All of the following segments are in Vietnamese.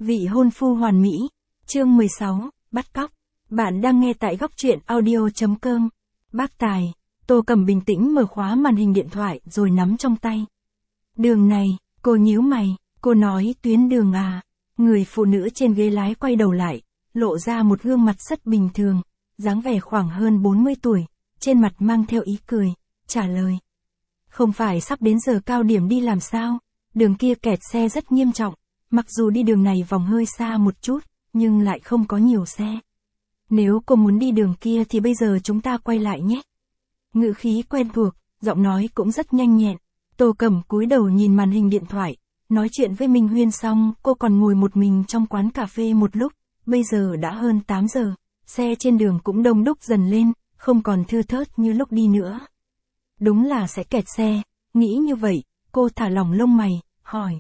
Vị hôn phu hoàn mỹ. Chương 16, bắt cóc. Bạn đang nghe tại góc truyện audio.com. Bác Tài. Tô Cầm bình tĩnh mở khóa màn hình điện thoại rồi nắm trong tay. Đường này, cô nhíu mày, cô nói tuyến đường à. Người phụ nữ trên ghế lái quay đầu lại, lộ ra một gương mặt rất bình thường, dáng vẻ khoảng hơn 40 tuổi, trên mặt mang theo ý cười, trả lời. Không phải sắp đến giờ cao điểm đi làm sao, đường kia kẹt xe rất nghiêm trọng, mặc dù đi đường này vòng hơi xa một chút, nhưng lại không có nhiều xe. Nếu cô muốn đi đường kia thì bây giờ chúng ta quay lại nhé. Ngữ khí quen thuộc, giọng nói cũng rất nhanh nhẹn. Tô Cầm cúi đầu nhìn màn hình điện thoại, nói chuyện với Minh Huyên xong, cô còn ngồi một mình trong quán cà phê một lúc, bây giờ đã hơn 8 giờ, xe trên đường cũng đông đúc dần lên, không còn thưa thớt như lúc đi nữa. Đúng là sẽ kẹt xe, nghĩ như vậy, cô thả lỏng lông mày, hỏi.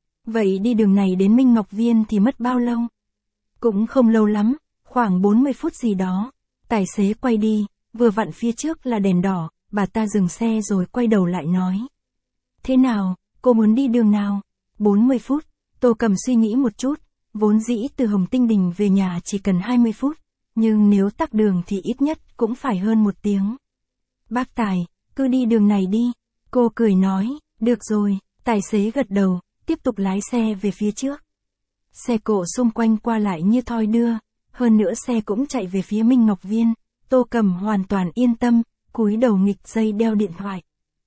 Vậy đi đường này đến Minh Ngọc Viên thì mất bao lâu? Cũng không lâu lắm, khoảng 40 phút gì đó. Tài xế quay đi, vừa vặn phía trước là đèn đỏ, bà ta dừng xe rồi quay đầu lại nói. Thế nào, cô muốn đi đường nào? 40 phút, Tô Cầm suy nghĩ một chút, vốn dĩ từ Hồng Tinh Đình về nhà chỉ cần 20 phút, nhưng nếu tắc đường thì ít nhất cũng phải hơn 1 tiếng. Bác Tài, cứ đi đường này đi, cô cười nói, được rồi, tài xế gật đầu, tiếp tục lái xe về phía trước. Xe cộ xung quanh qua lại như thoi đưa, hơn nữa xe cũng chạy về phía Minh Ngọc Viên, Tô Cầm hoàn toàn yên tâm, cúi đầu nghịch dây đeo điện thoại.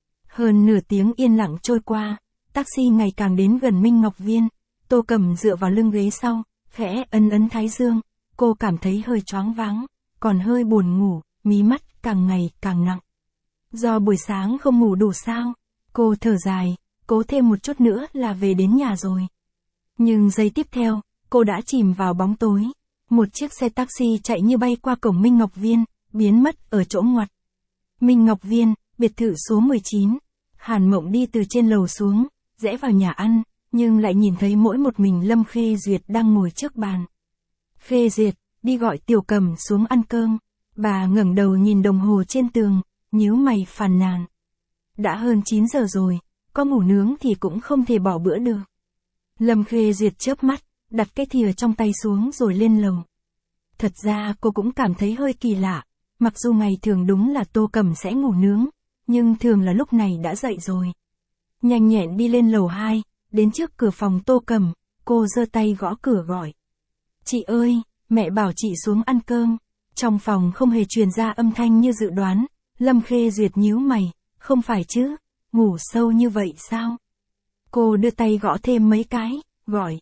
Hơn nửa tiếng yên lặng trôi qua, taxi ngày càng đến gần Minh Ngọc Viên, Tô Cầm dựa vào lưng ghế sau, khẽ ấn thái dương, cô cảm thấy hơi choáng váng, còn hơi buồn ngủ, mí mắt càng ngày càng nặng. Do buổi sáng không ngủ đủ sao? Cô thở dài, cố thêm một chút nữa là về đến nhà rồi. Nhưng giây tiếp theo, cô đã chìm vào bóng tối. Một chiếc xe taxi chạy như bay qua cổng Minh Ngọc Viên, biến mất ở chỗ ngoặt. Minh Ngọc Viên, biệt thự số 19. Hàn Mộng đi từ trên lầu xuống, rẽ vào nhà ăn, nhưng lại nhìn thấy mỗi một mình Lâm Khê Duyệt đang ngồi trước bàn. Khê Duyệt, đi gọi Tiểu Cầm xuống ăn cơm. Bà ngẩng đầu nhìn đồng hồ trên tường, nhíu mày phàn nàn. Đã hơn 9 giờ rồi, có ngủ nướng thì cũng không thể bỏ bữa được. Lâm Khê Duyệt chớp mắt, đặt cái thìa trong tay xuống rồi lên lầu. Thật ra cô cũng cảm thấy hơi kỳ lạ, mặc dù ngày thường đúng là Tô Cầm sẽ ngủ nướng, nhưng thường là lúc này đã dậy rồi. Nhanh nhẹn đi lên lầu 2, đến trước cửa phòng Tô Cầm, cô giơ tay gõ cửa gọi. Chị ơi, mẹ bảo chị xuống ăn cơm. Trong phòng không hề truyền ra âm thanh như dự đoán, Lâm Khê Duyệt nhíu mày, không phải chứ, ngủ sâu như vậy sao? Cô đưa tay gõ thêm mấy cái, gọi,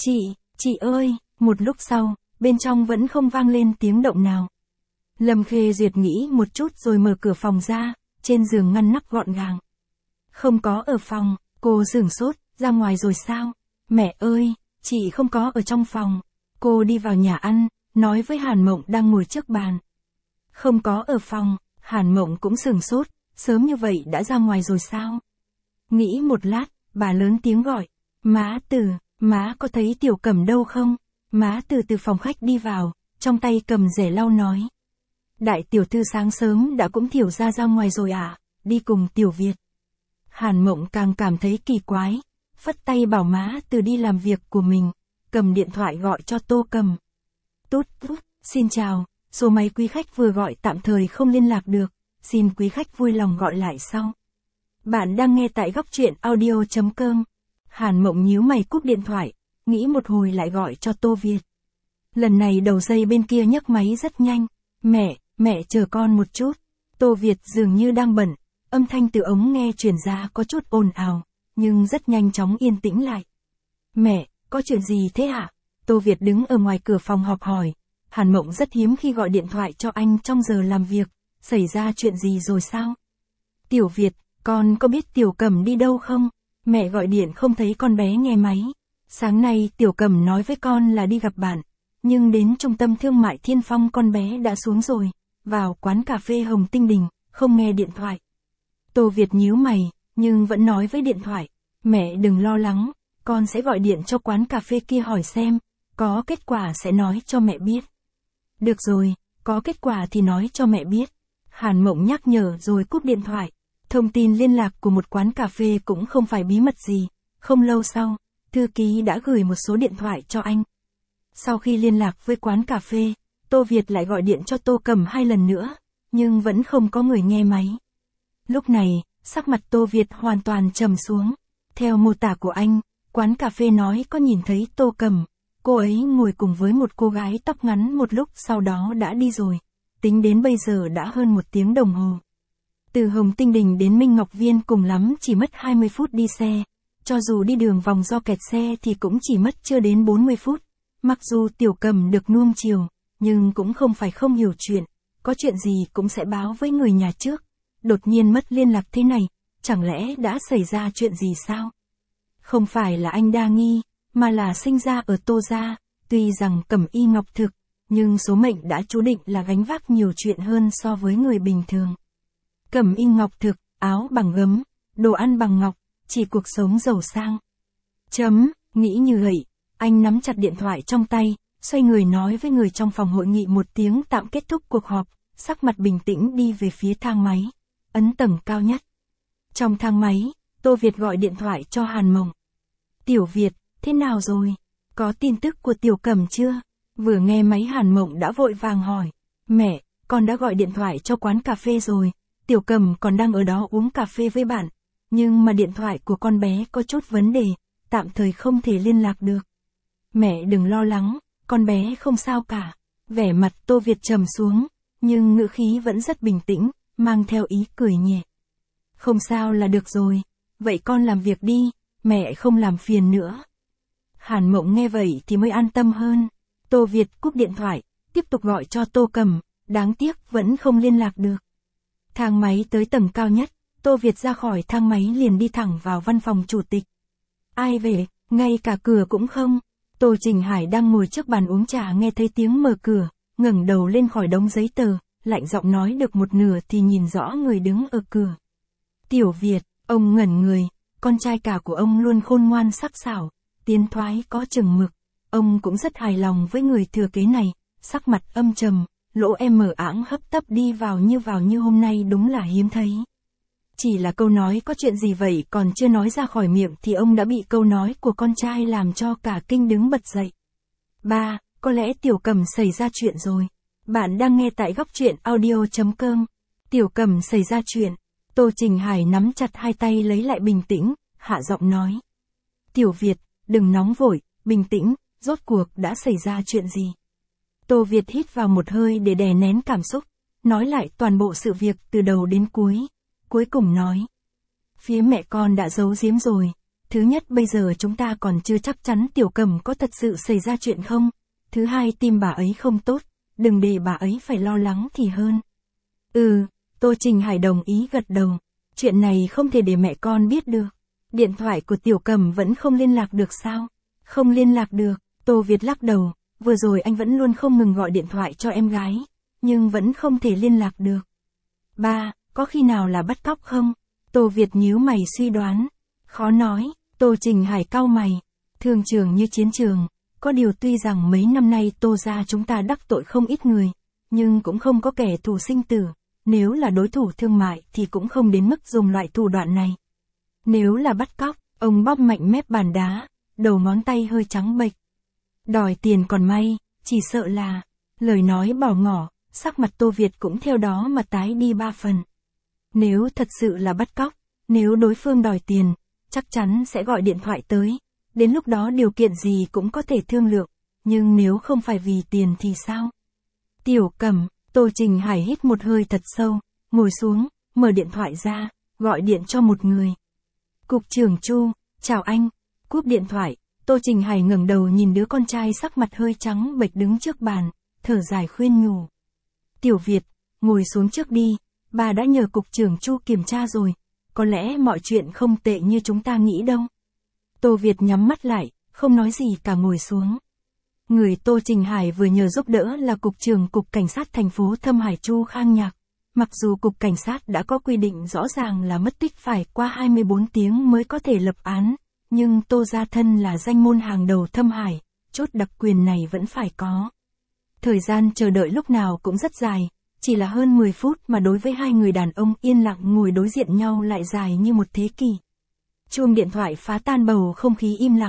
chị ơi, một lúc sau, bên trong vẫn không vang lên tiếng động nào. Lâm Khê Duyệt nghĩ một chút rồi mở cửa phòng ra, trên giường ngăn nắp gọn gàng. Không có ở phòng, cô sửng sốt, ra ngoài rồi sao? Mẹ ơi, chị không có ở trong phòng. Cô đi vào nhà ăn, nói với Hàn Mộng đang ngồi trước bàn. Không có ở phòng, Hàn Mộng cũng sửng sốt, sớm như vậy đã ra ngoài rồi sao? Nghĩ một lát, bà lớn tiếng gọi, má Từ, má có thấy Tiểu Cầm đâu không? Má từ phòng khách đi vào, trong tay cầm rẻ lau nói. Đại tiểu thư sáng sớm đã cũng thiểu ra ngoài rồi à, đi cùng Tiểu Việt. Hàn Mộng càng cảm thấy kỳ quái, phất tay bảo má Từ đi làm việc của mình, cầm điện thoại gọi cho Tô Cầm. Tút, xin chào, số máy quý khách vừa gọi tạm thời không liên lạc được, xin quý khách vui lòng gọi lại sau. Bạn đang nghe tại góc truyện audio.com. Hàn Mộng nhíu mày cúp điện thoại, nghĩ một hồi lại gọi cho Tô Việt. Lần này đầu dây bên kia nhấc máy rất nhanh. Mẹ chờ con một chút. Tô Việt dường như đang bận, âm thanh từ ống nghe truyền ra có chút ồn ào, nhưng rất nhanh chóng yên tĩnh lại. Mẹ, có chuyện gì thế hả? Tô Việt đứng ở ngoài cửa phòng họp hỏi. Hàn Mộng rất hiếm khi gọi điện thoại cho anh trong giờ làm việc, xảy ra chuyện gì rồi sao? Tiểu Việt, con có biết Tiểu Cầm đi đâu không? Mẹ gọi điện không thấy con bé nghe máy. Sáng nay Tiểu Cầm nói với con là đi gặp bạn, nhưng đến trung tâm thương mại Thiên Phong con bé đã xuống rồi, vào quán cà phê Hồng Tinh Đình, không nghe điện thoại. Tô Việt nhíu mày, nhưng vẫn nói với điện thoại, mẹ đừng lo lắng, con sẽ gọi điện cho quán cà phê kia hỏi xem, có kết quả sẽ nói cho mẹ biết. Được rồi, có kết quả thì nói cho mẹ biết. Hàn Mộng nhắc nhở rồi cúp điện thoại. Thông tin liên lạc của một quán cà phê cũng không phải bí mật gì. Không lâu sau, thư ký đã gửi một số điện thoại cho anh. Sau khi liên lạc với quán cà phê, Tô Việt lại gọi điện cho Tô Cầm 2 lần nữa, nhưng vẫn không có người nghe máy. Lúc này, sắc mặt Tô Việt hoàn toàn trầm xuống. Theo mô tả của anh, quán cà phê nói có nhìn thấy Tô Cầm. Cô ấy ngồi cùng với một cô gái tóc ngắn một lúc sau đó đã đi rồi. Tính đến bây giờ đã hơn 1 tiếng đồng hồ. Từ Hồng Tinh Đình đến Minh Ngọc Viên cùng lắm chỉ mất 20 phút đi xe. Cho dù đi đường vòng do kẹt xe thì cũng chỉ mất chưa đến 40 phút. Mặc dù Tiểu Cầm được nuông chiều, nhưng cũng không phải không hiểu chuyện. Có chuyện gì cũng sẽ báo với người nhà trước. Đột nhiên mất liên lạc thế này, chẳng lẽ đã xảy ra chuyện gì sao? Không phải là anh đa nghi, mà là sinh ra ở Tô gia, tuy rằng Cẩm Y Ngọc Thực, nhưng số mệnh đã chú định là gánh vác nhiều chuyện hơn so với người bình thường. Cẩm Y Ngọc Thực, áo bằng gấm, đồ ăn bằng ngọc, chỉ cuộc sống giàu sang. Nghĩ như vậy, anh nắm chặt điện thoại trong tay, xoay người nói với người trong phòng hội nghị một tiếng tạm kết thúc cuộc họp, sắc mặt bình tĩnh đi về phía thang máy, ấn tầng cao nhất. Trong thang máy, Tô Việt gọi điện thoại cho Hàn Mộng. Tiểu Việt, thế nào rồi? Có tin tức của Tiểu Cầm chưa? Vừa nghe máy Hàn Mộng đã vội vàng hỏi. Mẹ, con đã gọi điện thoại cho quán cà phê rồi. Tiểu Cầm còn đang ở đó uống cà phê với bạn. Nhưng mà điện thoại của con bé có chút vấn đề, tạm thời không thể liên lạc được. Mẹ đừng lo lắng, con bé không sao cả. Vẻ mặt Tô Việt trầm xuống, nhưng ngữ khí vẫn rất bình tĩnh, mang theo ý cười nhẹ. Không sao là được rồi, vậy con làm việc đi, mẹ không làm phiền nữa. Hàn Mộng nghe vậy thì mới an tâm hơn. Tô Việt cúp điện thoại, tiếp tục gọi cho Tô Cầm, đáng tiếc vẫn không liên lạc được. Thang máy tới tầng cao nhất, Tô Việt ra khỏi thang máy liền đi thẳng vào văn phòng chủ tịch. Ai về, ngay cả cửa cũng không. Tô Trình Hải đang ngồi trước bàn uống trà nghe thấy tiếng mở cửa, ngẩng đầu lên khỏi đống giấy tờ, lạnh giọng nói được một nửa thì nhìn rõ người đứng ở cửa. Tiểu Việt, ông ngẩn người, con trai cả của ông luôn khôn ngoan sắc sảo, tiến thoái có chừng mực. Ông cũng rất hài lòng với người thừa kế này, sắc mặt âm trầm, lỗ em mở áng hấp tấp đi vào như hôm nay đúng là hiếm thấy. Chỉ là câu nói có chuyện gì vậy còn chưa nói ra khỏi miệng thì ông đã bị câu nói của con trai làm cho cả kinh đứng bật dậy. Ba, có lẽ Tiểu Cầm xảy ra chuyện rồi. Bạn đang nghe tại góc truyện audio.com. Tiểu Cầm xảy ra chuyện. Tô Trình Hải nắm chặt hai tay lấy lại bình tĩnh, hạ giọng nói. Tiểu Việt, đừng nóng vội, bình tĩnh, rốt cuộc đã xảy ra chuyện gì? Tô Việt hít vào một hơi để đè nén cảm xúc, nói lại toàn bộ sự việc từ đầu đến cuối. Cuối cùng nói. Phía mẹ con đã giấu giếm rồi. Thứ nhất bây giờ chúng ta còn chưa chắc chắn Tiểu Cầm có thật sự xảy ra chuyện không. Thứ hai tim bà ấy không tốt, đừng để bà ấy phải lo lắng thì hơn. Tô Trình Hải đồng ý gật đầu. Chuyện này không thể để mẹ con biết được. Điện thoại của Tiểu Cầm vẫn không liên lạc được sao? Không liên lạc được, Tô Việt lắc đầu. Vừa rồi anh vẫn luôn không ngừng gọi điện thoại cho em gái, nhưng vẫn không thể liên lạc được. Ba, có khi nào là bắt cóc không? Tô Việt nhíu mày suy đoán. Khó nói, Tô Trình Hải cau mày. Thương trường như chiến trường, có điều tuy rằng mấy năm nay Tô gia chúng ta đắc tội không ít người, nhưng cũng không có kẻ thù sinh tử. Nếu là đối thủ thương mại thì cũng không đến mức dùng loại thủ đoạn này. Nếu là bắt cóc, ông bóp mạnh mép bàn đá, đầu ngón tay hơi trắng bệch. Đòi tiền còn may, chỉ sợ là, lời nói bỏ ngỏ, sắc mặt Tô Việt cũng theo đó mà tái đi 3 phần. Nếu thật sự là bắt cóc, nếu đối phương đòi tiền, chắc chắn sẽ gọi điện thoại tới. Đến lúc đó điều kiện gì cũng có thể thương lượng, nhưng nếu không phải vì tiền thì sao? Tiểu Cầm, Tô Trình Hải hít một hơi thật sâu, ngồi xuống, mở điện thoại ra, gọi điện cho một người. Cục trưởng Chu, chào anh. Cúp điện thoại, Tô Trình Hải ngẩng đầu nhìn đứa con trai sắc mặt hơi trắng bệch đứng trước bàn, thở dài khuyên nhủ. Tiểu Việt, ngồi xuống trước đi, bà đã nhờ cục trưởng Chu kiểm tra rồi, có lẽ mọi chuyện không tệ như chúng ta nghĩ đâu. Tô Việt nhắm mắt lại, không nói gì cả ngồi xuống. Người Tô Trình Hải vừa nhờ giúp đỡ là Cục trưởng Cục Cảnh sát thành phố Thâm Hải Chu Khang Nhạc. Mặc dù Cục Cảnh sát đã có quy định rõ ràng là mất tích phải qua 24 tiếng mới có thể lập án, nhưng Tô gia thân là danh môn hàng đầu Thâm Hải, chốt đặc quyền này vẫn phải có. Thời gian chờ đợi lúc nào cũng rất dài, chỉ là hơn 10 phút mà đối với hai người đàn ông yên lặng ngồi đối diện nhau lại dài như một thế kỷ. Chuông điện thoại phá tan bầu không khí im lặng.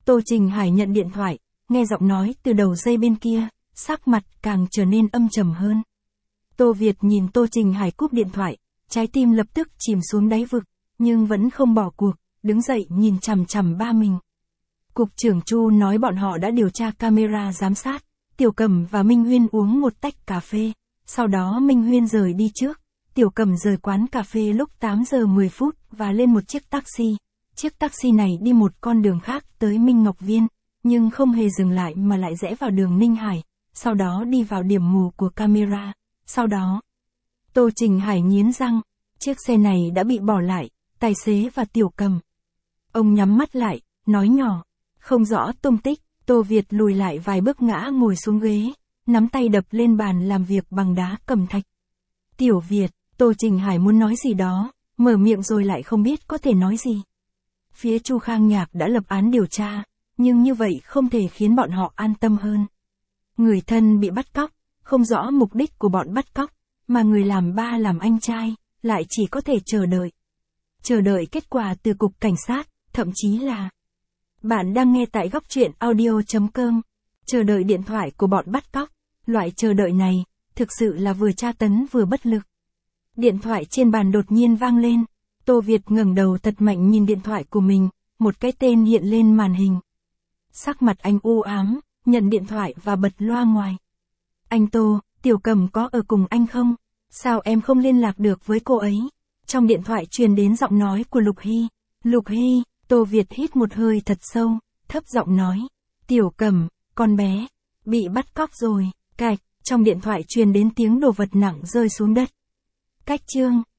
Tô Trình Hải nhận điện thoại, nghe giọng nói từ đầu dây bên kia, sắc mặt càng trở nên âm trầm hơn. Tô Việt nhìn Tô Trình Hải cúp điện thoại, trái tim lập tức chìm xuống đáy vực, nhưng vẫn không bỏ cuộc, đứng dậy nhìn chằm chằm ba mình. Cục trưởng Chu nói bọn họ đã điều tra camera giám sát, Tiểu Cẩm và Minh Huyên uống một tách cà phê, sau đó Minh Huyên rời đi trước, Tiểu Cẩm rời quán cà phê lúc 8 giờ 10 phút và lên một chiếc taxi. Chiếc taxi này đi một con đường khác tới Minh Ngọc Viên, nhưng không hề dừng lại mà lại rẽ vào đường Ninh Hải, sau đó đi vào điểm mù của camera. Sau đó, Tô Trình Hải nghiến răng, chiếc xe này đã bị bỏ lại, tài xế và Tiểu Cẩm. Ông nhắm mắt lại, nói nhỏ, không rõ tung tích. Tô Việt lùi lại vài bước ngã ngồi xuống ghế, nắm tay đập lên bàn làm việc bằng đá cẩm thạch. Tiểu Việt, Tô Trình Hải muốn nói gì đó, mở miệng rồi lại không biết có thể nói gì. Phía Chu Khang Nhạc đã lập án điều tra, nhưng như vậy không thể khiến bọn họ an tâm hơn. Người thân bị bắt cóc, không rõ mục đích của bọn bắt cóc, mà người làm ba làm anh trai, lại chỉ có thể chờ đợi. Chờ đợi kết quả từ cục cảnh sát, thậm chí là... Bạn đang nghe tại góc truyện audio.com. Chờ đợi điện thoại của bọn bắt cóc. Loại chờ đợi này, thực sự là vừa tra tấn vừa bất lực. Điện thoại trên bàn đột nhiên vang lên. Tô Việt ngẩng đầu thật mạnh nhìn điện thoại của mình, một cái tên hiện lên màn hình. Sắc mặt anh u ám, nhận điện thoại và bật loa ngoài. Anh Tô, Tiểu Cẩm có ở cùng anh không? Sao em không liên lạc được với cô ấy? Trong điện thoại truyền đến giọng nói của Lục Hy. Lục Hy, Tô Việt hít một hơi thật sâu, thấp giọng nói. Tiểu Cẩm, con bé, bị bắt cóc rồi, cạch, trong điện thoại truyền đến tiếng đồ vật nặng rơi xuống đất. Cách chương.